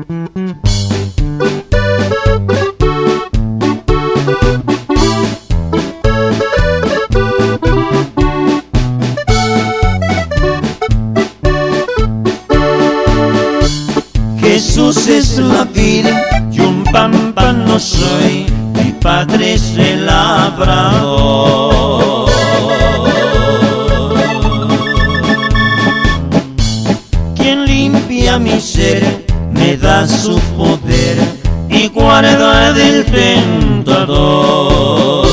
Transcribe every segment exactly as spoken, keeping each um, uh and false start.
Jesús es la vida, yo un pámpano soy, mi Padre es el labrador. Quien limpia mi ser, me da su poder y guarda del tentador.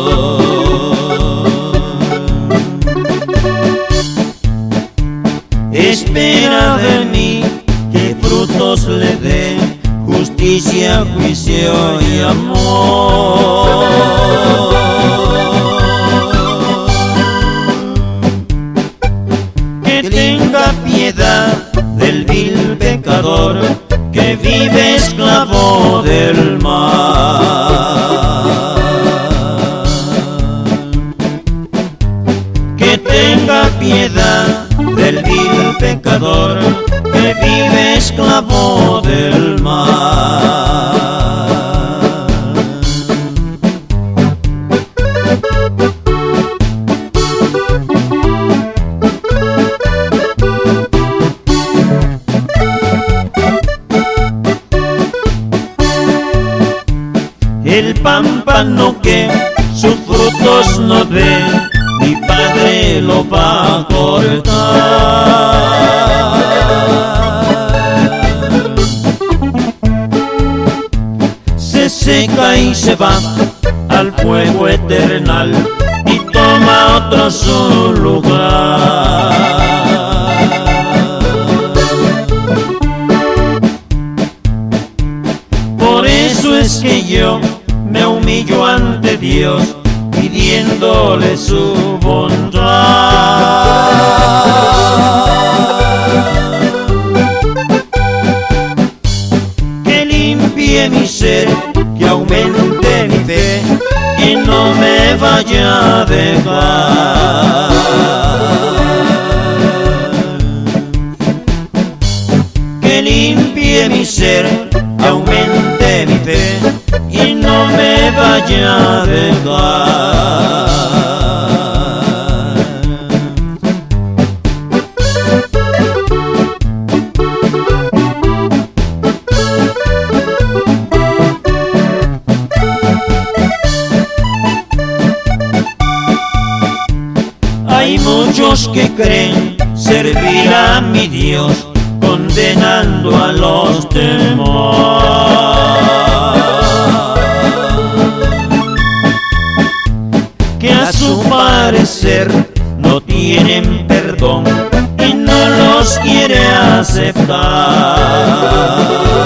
Espera de mí que frutos le dé, justicia, juicio y amor. Que tenga piedad del vil pecador que vive esclavo del mal. Que tenga piedad del vil pecador que vive esclavo del mal. El pámpano que sus frutos no ve, mi Padre lo va a cortar. Se seca y se va al fuego eternal y toma otro su lugar. Por eso es que yo me humillo ante Dios, pidiéndole su bondad. Que limpie mi ser, que aumente mi fe y no me vaya a dejar. Que limpie mi ser, que aumente mi fe y no me vaya a dejar. Hay muchos que creen servir a mi Dios, condenando a los demás. Que a su parecer no tienen perdón y no los quiere aceptar.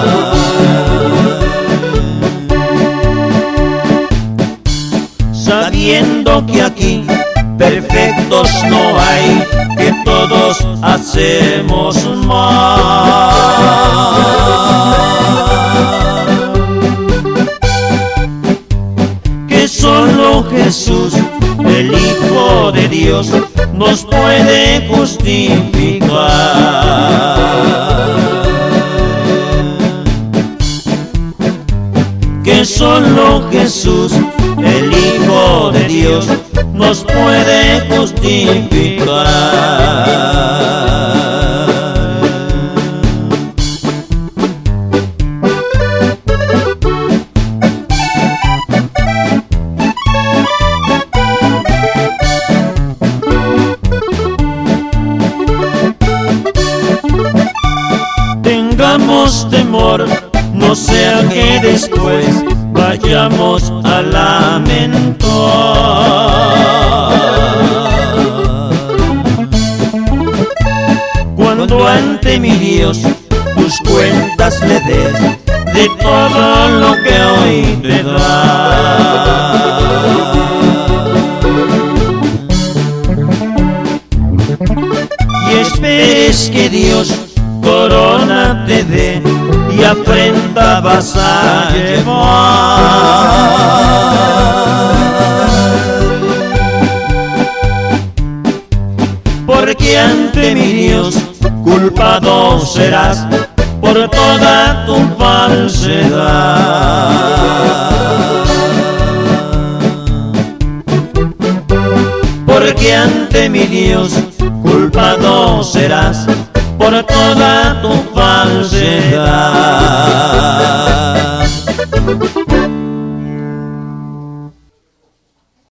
Sabiendo que aquí perfectos no hay, que todos hacemos mal. Que solo Jesús, el Hijo de Dios, nos puede justificar. Que solo Jesús, el Hijo de Dios, nos puede justificar. Tengamos temor, no sea que después vayamos a lamentar. Cuando ante mi Dios tus cuentas le des de todo lo que hoy te da. Y esperes que Dios corona te dé y afrenta vas a llevar. Porque ante mi Dios culpado serás por toda tu falsedad. Porque ante mi Dios culpado serás por toda tu falsedad.